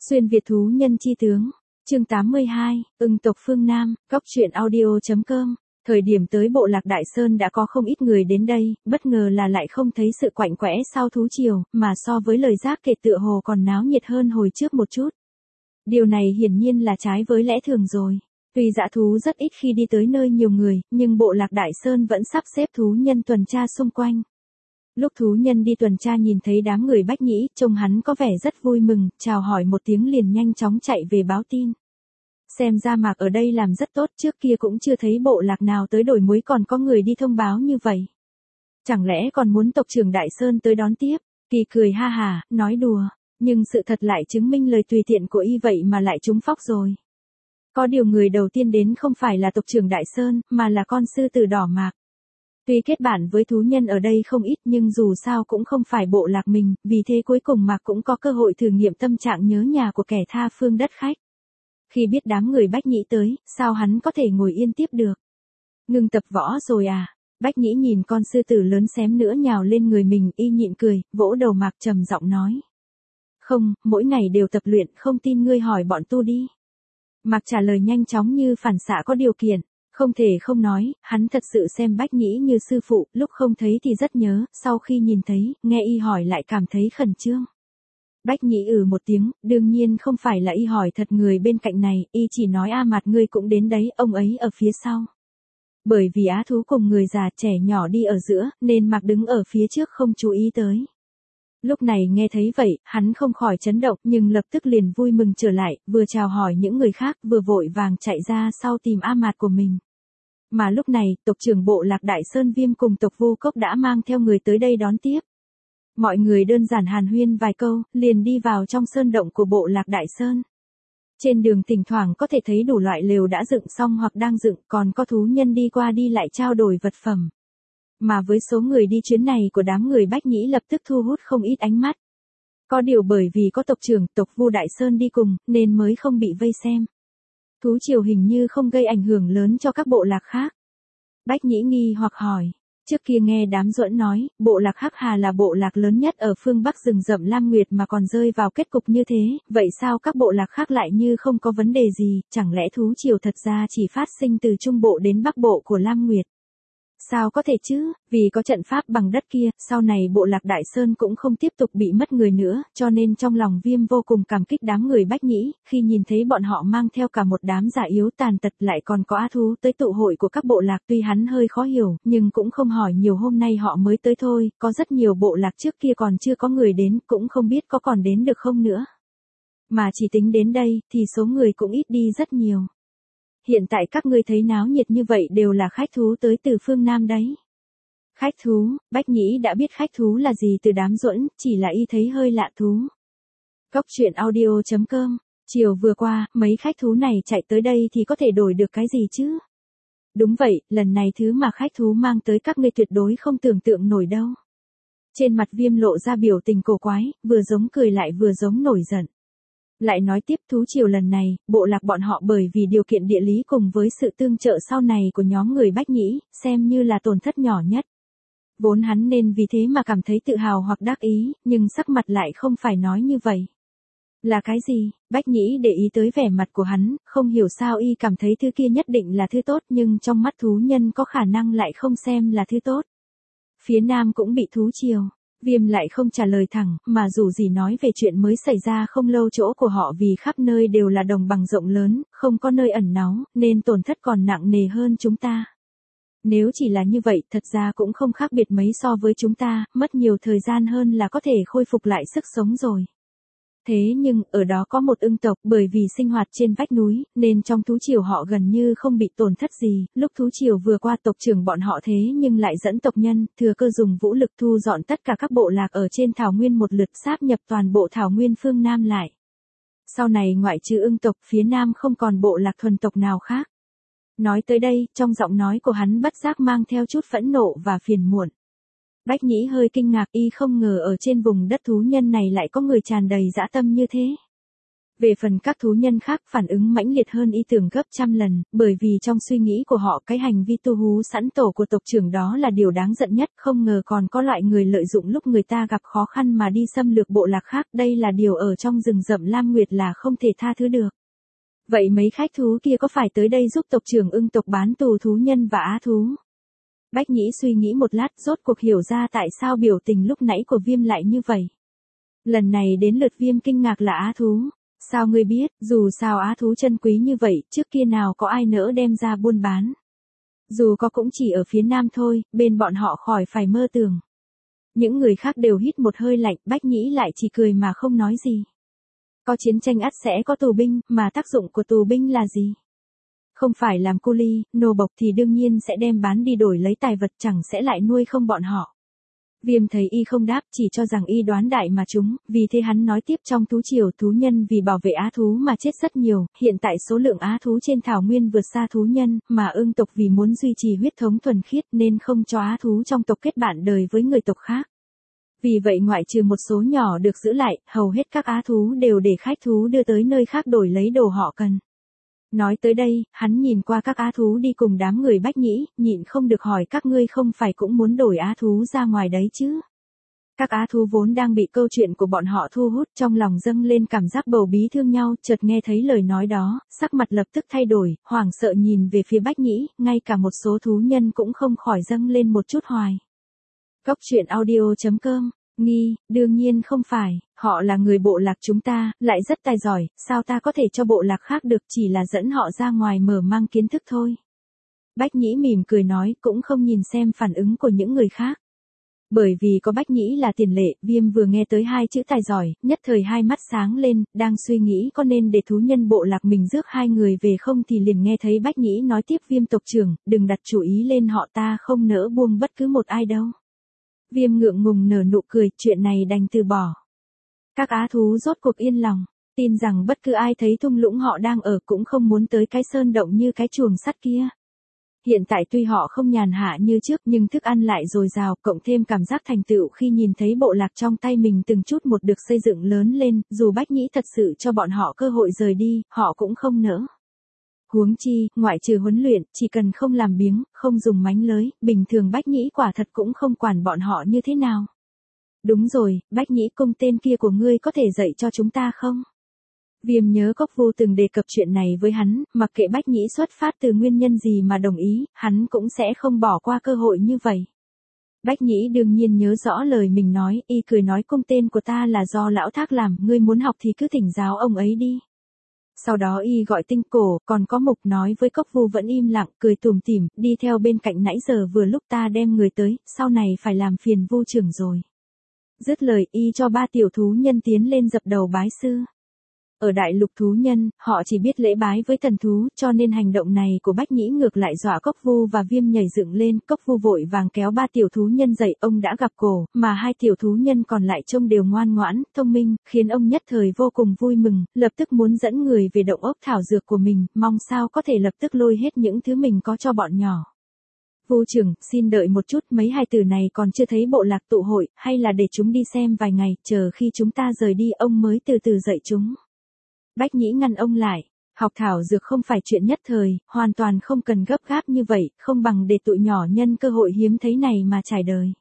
Xuyên Việt thú nhân chi tướng, chương 82, ưng tộc phương Nam, góc truyện audio.com. Thời điểm tới bộ lạc Đại Sơn đã có không ít người đến đây, bất ngờ là lại không thấy sự quạnh quẽ sau thú triều, mà so với lời giác kể tựa hồ còn náo nhiệt hơn hồi trước một chút. Điều này hiển nhiên là trái với lẽ thường rồi. Tuy dã thú rất ít khi đi tới nơi nhiều người, nhưng bộ lạc Đại Sơn vẫn sắp xếp thú nhân tuần tra xung quanh. Lúc thú nhân đi tuần tra nhìn thấy đám người Bách Nhĩ, trông hắn có vẻ rất vui mừng, chào hỏi một tiếng liền nhanh chóng chạy về báo tin. Xem ra Mạc ở đây làm rất tốt, trước kia cũng chưa thấy bộ lạc nào tới đổi muối còn có người đi thông báo như vậy. Chẳng lẽ còn muốn tộc trưởng Đại Sơn tới đón tiếp? Kỳ cười ha hà, nói đùa, nhưng sự thật lại chứng minh lời tùy tiện của y vậy mà lại trúng phóc rồi. Có điều người đầu tiên đến không phải là tộc trưởng Đại Sơn, mà là con sư tử đỏ Mạc. Tuy kết bạn với thú nhân ở đây không ít nhưng dù sao cũng không phải bộ lạc mình, vì thế cuối cùng Mạc cũng có cơ hội thử nghiệm tâm trạng nhớ nhà của kẻ tha phương đất khách. Khi biết đám người Bách Nhĩ tới, sao hắn có thể ngồi yên tiếp được? Ngừng tập võ rồi à? Bách Nhĩ nhìn con sư tử lớn xém nữa nhào lên người mình, y nhịn cười, vỗ đầu Mạc trầm giọng nói. Không, mỗi ngày đều tập luyện, không tin ngươi hỏi bọn tu đi. Mạc trả lời nhanh chóng như phản xạ có điều kiện. Không thể không nói, hắn thật sự xem Bách Nhĩ như sư phụ, lúc không thấy thì rất nhớ, sau khi nhìn thấy, nghe y hỏi lại cảm thấy khẩn trương. Bách Nhĩ một tiếng, đương nhiên không phải là y hỏi thật người bên cạnh này, y chỉ nói Mặt ngươi cũng đến đấy, ông ấy ở phía sau. Bởi vì á thú cùng người già trẻ nhỏ đi ở giữa, nên Mạc đứng ở phía trước không chú ý tới. Lúc này nghe thấy vậy, hắn không khỏi chấn động nhưng lập tức liền vui mừng trở lại, vừa chào hỏi những người khác, vừa vội vàng chạy ra sau tìm Mặt của mình. Mà lúc này, tộc trưởng bộ lạc Đại Sơn Viêm cùng tộc Vô Cốc đã mang theo người tới đây đón tiếp. Mọi người đơn giản hàn huyên vài câu, liền đi vào trong sơn động của bộ lạc Đại Sơn. Trên đường thỉnh thoảng có thể thấy đủ loại lều đã dựng xong hoặc đang dựng, còn có thú nhân đi qua đi lại trao đổi vật phẩm. Mà với số người đi chuyến này của đám người Bách Nhĩ lập tức thu hút không ít ánh mắt. Có điều bởi vì có tộc trưởng, tộc Vu Đại Sơn đi cùng, nên mới không bị vây xem. Thú triều hình như không gây ảnh hưởng lớn cho các bộ lạc khác. Bách Nhĩ nghi hoặc hỏi. Trước kia nghe đám Duẫn nói, bộ lạc Hắc Hà là bộ lạc lớn nhất ở phương Bắc rừng rậm Lam Nguyệt mà còn rơi vào kết cục như thế, vậy sao các bộ lạc khác lại như không có vấn đề gì, chẳng lẽ thú triều thật ra chỉ phát sinh từ Trung Bộ đến Bắc Bộ của Lam Nguyệt? Sao có thể chứ, vì có trận pháp bằng đất kia, sau này bộ lạc Đại Sơn cũng không tiếp tục bị mất người nữa, cho nên trong lòng Viêm vô cùng cảm kích đám người Bách Nhĩ, khi nhìn thấy bọn họ mang theo cả một đám già yếu tàn tật lại còn có á thú tới tụ hội của các bộ lạc, tuy hắn hơi khó hiểu, nhưng cũng không hỏi nhiều, hôm nay họ mới tới thôi, có rất nhiều bộ lạc trước kia còn chưa có người đến, cũng không biết có còn đến được không nữa. Mà chỉ tính đến đây, thì số người cũng ít đi rất nhiều. Hiện tại các ngươi thấy náo nhiệt như vậy đều là khách thú tới từ phương Nam đấy. Khách thú, Bách Nhĩ đã biết khách thú là gì từ đám Duẫn, chỉ là y thấy hơi lạ thú. Góc truyện audio.com, chiều vừa qua, mấy khách thú này chạy tới đây thì có thể đổi được cái gì chứ? Đúng vậy, lần này thứ mà khách thú mang tới các ngươi tuyệt đối không tưởng tượng nổi đâu. Trên mặt Viêm lộ ra biểu tình cổ quái, vừa giống cười lại vừa giống nổi giận. Lại nói tiếp thú triều lần này, bộ lạc bọn họ bởi vì điều kiện địa lý cùng với sự tương trợ sau này của nhóm người Bách Nhĩ, xem như là tổn thất nhỏ nhất. Vốn hắn nên vì thế mà cảm thấy tự hào hoặc đắc ý, nhưng sắc mặt lại không phải nói như vậy. Là cái gì? Bách Nhĩ để ý tới vẻ mặt của hắn, không hiểu sao y cảm thấy thứ kia nhất định là thứ tốt nhưng trong mắt thú nhân có khả năng lại không xem là thứ tốt. Phía Nam cũng bị thú triều. Viêm lại không trả lời thẳng, mà dù gì nói về chuyện mới xảy ra không lâu chỗ của họ vì khắp nơi đều là đồng bằng rộng lớn, không có nơi ẩn náu, nên tổn thất còn nặng nề hơn chúng ta. Nếu chỉ là như vậy, thật ra cũng không khác biệt mấy so với chúng ta, mất nhiều thời gian hơn là có thể khôi phục lại sức sống rồi. Thế nhưng, ở đó có một ưng tộc, bởi vì sinh hoạt trên vách núi, nên trong thú triều họ gần như không bị tổn thất gì, lúc thú triều vừa qua tộc trưởng bọn họ thế nhưng lại dẫn tộc nhân, thừa cơ dùng vũ lực thu dọn tất cả các bộ lạc ở trên thảo nguyên một lượt sáp nhập toàn bộ thảo nguyên phương Nam lại. Sau này ngoại trừ ưng tộc, phía Nam không còn bộ lạc thuần tộc nào khác. Nói tới đây, trong giọng nói của hắn bất giác mang theo chút phẫn nộ và phiền muộn. Bách Nhĩ hơi kinh ngạc, y không ngờ ở trên vùng đất thú nhân này lại có người tràn đầy dã tâm như thế. Về phần các thú nhân khác phản ứng mãnh liệt hơn ý tưởng gấp trăm lần, bởi vì trong suy nghĩ của họ cái hành vi tu hú sẵn tổ của tộc trưởng đó là điều đáng giận nhất, không ngờ còn có loại người lợi dụng lúc người ta gặp khó khăn mà đi xâm lược bộ lạc khác, đây là điều ở trong rừng rậm Lam Nguyệt là không thể tha thứ được. Vậy mấy khách thú kia có phải tới đây giúp tộc trưởng Ưng tộc bán tù thú nhân và á thú? Bách Nhĩ suy nghĩ một lát rốt cuộc hiểu ra tại sao biểu tình lúc nãy của Viêm lại như vậy. Lần này đến lượt Viêm kinh ngạc là á thú. Sao ngươi biết, dù sao á thú chân quý như vậy, trước kia nào có ai nỡ đem ra buôn bán. Dù có cũng chỉ ở phía nam thôi, bên bọn họ khỏi phải mơ tưởng. Những người khác đều hít một hơi lạnh, Bách Nhĩ lại chỉ cười mà không nói gì. Có chiến tranh ắt sẽ có tù binh, mà tác dụng của tù binh là gì? Không phải làm cu li, nô bộc thì đương nhiên sẽ đem bán đi đổi lấy tài vật, chẳng sẽ lại nuôi không bọn họ. Viêm thấy y không đáp, chỉ cho rằng y đoán đại mà chúng, vì thế hắn nói tiếp trong thú triều thú nhân vì bảo vệ á thú mà chết rất nhiều, hiện tại số lượng á thú trên thảo nguyên vượt xa thú nhân, mà Ưng tộc vì muốn duy trì huyết thống thuần khiết nên không cho á thú trong tộc kết bạn đời với người tộc khác. Vì vậy ngoại trừ một số nhỏ được giữ lại, hầu hết các á thú đều để khách thú đưa tới nơi khác đổi lấy đồ họ cần. Nói tới đây, hắn nhìn qua các á thú đi cùng đám người Bách Nhĩ, nhịn không được hỏi các ngươi không phải cũng muốn đổi á thú ra ngoài đấy chứ. Các á thú vốn đang bị câu chuyện của bọn họ thu hút, trong lòng dâng lên cảm giác bầu bí thương nhau, chợt nghe thấy lời nói đó, sắc mặt lập tức thay đổi, hoảng sợ nhìn về phía Bách Nhĩ, ngay cả một số thú nhân cũng không khỏi dâng lên một chút hoài. Góc truyện audio.com Nghi, đương nhiên không phải, họ là người bộ lạc chúng ta, lại rất tài giỏi, sao ta có thể cho bộ lạc khác được, chỉ là dẫn họ ra ngoài mở mang kiến thức thôi. Bách Nhĩ mỉm cười nói, cũng không nhìn xem phản ứng của những người khác. Bởi vì có Bách Nhĩ là tiền lệ, Viêm vừa nghe tới hai chữ tài giỏi, nhất thời hai mắt sáng lên, đang suy nghĩ có nên để thú nhân bộ lạc mình rước hai người về không thì liền nghe thấy Bách Nhĩ nói tiếp Viêm tộc trưởng, đừng đặt chú ý lên họ, ta không nỡ buông bất cứ một ai đâu. Viêm ngượng ngùng nở nụ cười, chuyện này đành từ bỏ. Các á thú rốt cuộc yên lòng, tin rằng bất cứ ai thấy thung lũng họ đang ở cũng không muốn tới cái sơn động như cái chuồng sắt kia. Hiện tại tuy họ không nhàn hạ như trước nhưng thức ăn lại dồi dào, cộng thêm cảm giác thành tựu khi nhìn thấy bộ lạc trong tay mình từng chút một được xây dựng lớn lên, dù Bách Nhĩ thật sự cho bọn họ cơ hội rời đi, họ cũng không nỡ. Huống chi, ngoại trừ huấn luyện, chỉ cần không làm biếng, không dùng mánh lới, bình thường Bách Nhĩ quả thật cũng không quản bọn họ như thế nào. Đúng rồi, Bách Nhĩ công tên kia của ngươi có thể dạy cho chúng ta không? Viêm nhớ Cốc Vu từng đề cập chuyện này với hắn, mặc kệ Bách Nhĩ xuất phát từ nguyên nhân gì mà đồng ý, hắn cũng sẽ không bỏ qua cơ hội như vậy. Bách Nhĩ đương nhiên nhớ rõ lời mình nói, y cười nói công tên của ta là do lão Thác làm, ngươi muốn học thì cứ thỉnh giáo ông ấy đi. Sau đó y gọi Tinh Cổ, còn có Mục nói với Cốc Vu vẫn im lặng, cười tủm tỉm, đi theo bên cạnh nãy giờ vừa lúc ta đem người tới, sau này phải làm phiền Vu trưởng rồi. Dứt lời y cho ba tiểu thú nhân tiến lên dập đầu bái sư. Ở đại lục thú nhân, họ chỉ biết lễ bái với thần thú, cho nên hành động này của Bách Nhĩ ngược lại dọa Cốc Vu và Viêm nhảy dựng lên, Cốc Vu vội vàng kéo ba tiểu thú nhân dậy, ông đã gặp cổ, mà hai tiểu thú nhân còn lại trông đều ngoan ngoãn, thông minh, khiến ông nhất thời vô cùng vui mừng, lập tức muốn dẫn người về động ốc thảo dược của mình, mong sao có thể lập tức lôi hết những thứ mình có cho bọn nhỏ. Vu trưởng, xin đợi một chút, mấy hài tử này còn chưa thấy bộ lạc tụ hội, hay là để chúng đi xem vài ngày, chờ khi chúng ta rời đi ông mới từ từ dạy chúng. Bách Nhĩ ngăn ông lại, học thảo dược không phải chuyện nhất thời, hoàn toàn không cần gấp gáp như vậy, không bằng để tụi nhỏ nhân cơ hội hiếm thấy này mà trải đời.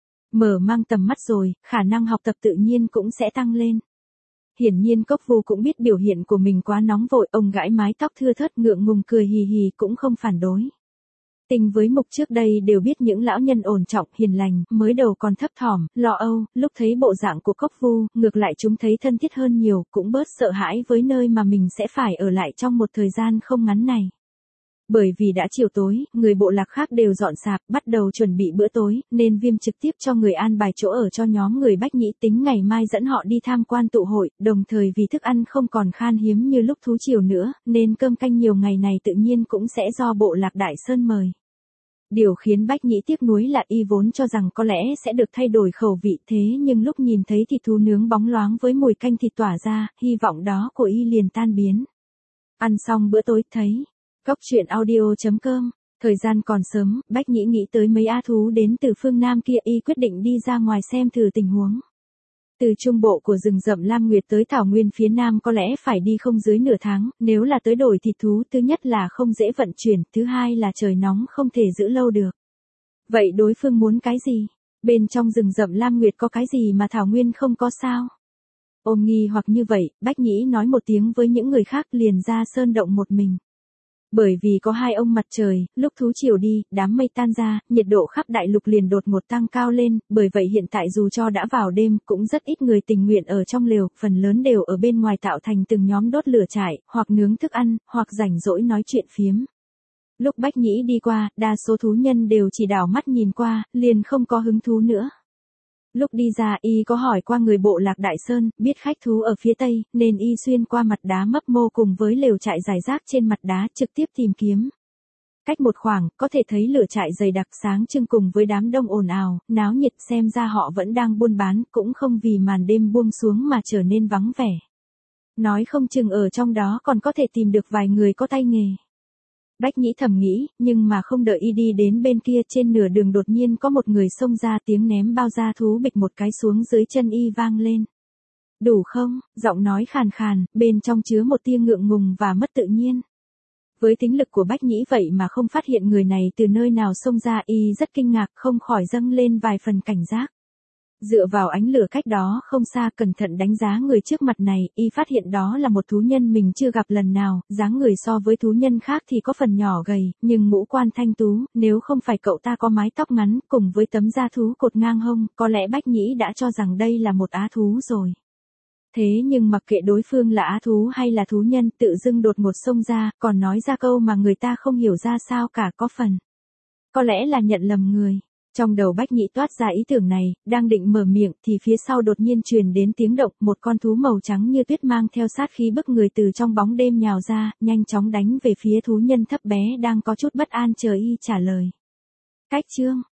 Mở mang tầm mắt rồi, khả năng học tập tự nhiên cũng sẽ tăng lên. Hiển nhiên Cốc Vu cũng biết biểu hiện của mình quá nóng vội, ông gãi mái tóc thưa thớt ngượng ngùng cười hì hì cũng không phản đối. Tình với Mục trước đây đều biết những lão nhân ổn trọng, hiền lành, mới đầu còn thấp thỏm, lo âu, lúc thấy bộ dạng của Cốc Vu, ngược lại chúng thấy thân thiết hơn nhiều, cũng bớt sợ hãi với nơi mà mình sẽ phải ở lại trong một thời gian không ngắn này. Bởi vì đã chiều tối, người bộ lạc khác đều dọn sạp, bắt đầu chuẩn bị bữa tối, nên Viêm trực tiếp cho người an bài chỗ ở cho nhóm người Bách Nhĩ, tính ngày mai dẫn họ đi tham quan tụ hội, đồng thời vì thức ăn không còn khan hiếm như lúc thú triều nữa, nên cơm canh nhiều ngày này tự nhiên cũng sẽ do bộ lạc Đại Sơn mời. Điều khiến Bách Nhĩ tiếc nuối là y vốn cho rằng có lẽ sẽ được thay đổi khẩu vị, thế nhưng lúc nhìn thấy thịt thú nướng bóng loáng với mùi canh thịt tỏa ra, hy vọng đó của y liền tan biến. Ăn xong bữa tối thấy, Góc truyện audio.com, thời gian còn sớm, Bách Nhĩ nghĩ tới mấy á thú đến từ phương Nam kia, y quyết định đi ra ngoài xem thử tình huống. Từ trung bộ của rừng rậm Lam Nguyệt tới thảo nguyên phía nam có lẽ phải đi không dưới nửa tháng, nếu là tới đổi thịt thú thứ nhất là không dễ vận chuyển, thứ hai là trời nóng không thể giữ lâu được. Vậy đối phương muốn cái gì? Bên trong rừng rậm Lam Nguyệt có cái gì mà thảo nguyên không có sao? Ôm nghi hoặc như vậy, Bách Nhĩ nói một tiếng với những người khác liền ra sơn động một mình. Bởi vì có hai ông mặt trời, lúc thú chiều đi, đám mây tan ra, nhiệt độ khắp đại lục liền đột ngột tăng cao lên, bởi vậy hiện tại dù cho đã vào đêm, cũng rất ít người tình nguyện ở trong lều, phần lớn đều ở bên ngoài tạo thành từng nhóm đốt lửa trại, hoặc nướng thức ăn, hoặc rảnh rỗi nói chuyện phiếm. Lúc Bách Nhĩ đi qua, đa số thú nhân đều chỉ đảo mắt nhìn qua, liền không có hứng thú nữa. Lúc đi ra y có hỏi qua người bộ lạc Đại Sơn, biết khách thú ở phía tây, nên y xuyên qua mặt đá mấp mô cùng với lều trại rải rác trên mặt đá trực tiếp tìm kiếm. Cách một khoảng, có thể thấy lửa trại dày đặc sáng trưng cùng với đám đông ồn ào, náo nhiệt xem ra họ vẫn đang buôn bán, cũng không vì màn đêm buông xuống mà trở nên vắng vẻ. Nói không chừng ở trong đó còn có thể tìm được vài người có tay nghề. Bách Nhĩ thầm nghĩ, nhưng mà không đợi y đi đến bên kia trên nửa đường đột nhiên có một người xông ra tiếng ném bao da thú bịch một cái xuống dưới chân y vang lên. Đủ không? Giọng nói khàn khàn, bên trong chứa một tia ngượng ngùng và mất tự nhiên. Với tính lực của Bách Nhĩ vậy mà không phát hiện người này từ nơi nào xông ra y rất kinh ngạc không khỏi dâng lên vài phần cảnh giác. Dựa vào ánh lửa cách đó không xa cẩn thận đánh giá người trước mặt này, y phát hiện đó là một thú nhân mình chưa gặp lần nào, dáng người so với thú nhân khác thì có phần nhỏ gầy, nhưng ngũ quan thanh tú, nếu không phải cậu ta có mái tóc ngắn cùng với tấm da thú cột ngang hông, có lẽ Bách Nhĩ đã cho rằng đây là một á thú rồi. Thế nhưng mặc kệ đối phương là á thú hay là thú nhân tự dưng đột ngột xông ra, còn nói ra câu mà người ta không hiểu ra sao cả có phần. Có lẽ là nhận lầm người. Trong đầu Bách Nhĩ toát ra ý tưởng này, đang định mở miệng thì phía sau đột nhiên truyền đến tiếng động, một con thú màu trắng như tuyết mang theo sát khí bức người từ trong bóng đêm nhào ra, nhanh chóng đánh về phía thú nhân thấp bé đang có chút bất an chờ y trả lời. Cách chương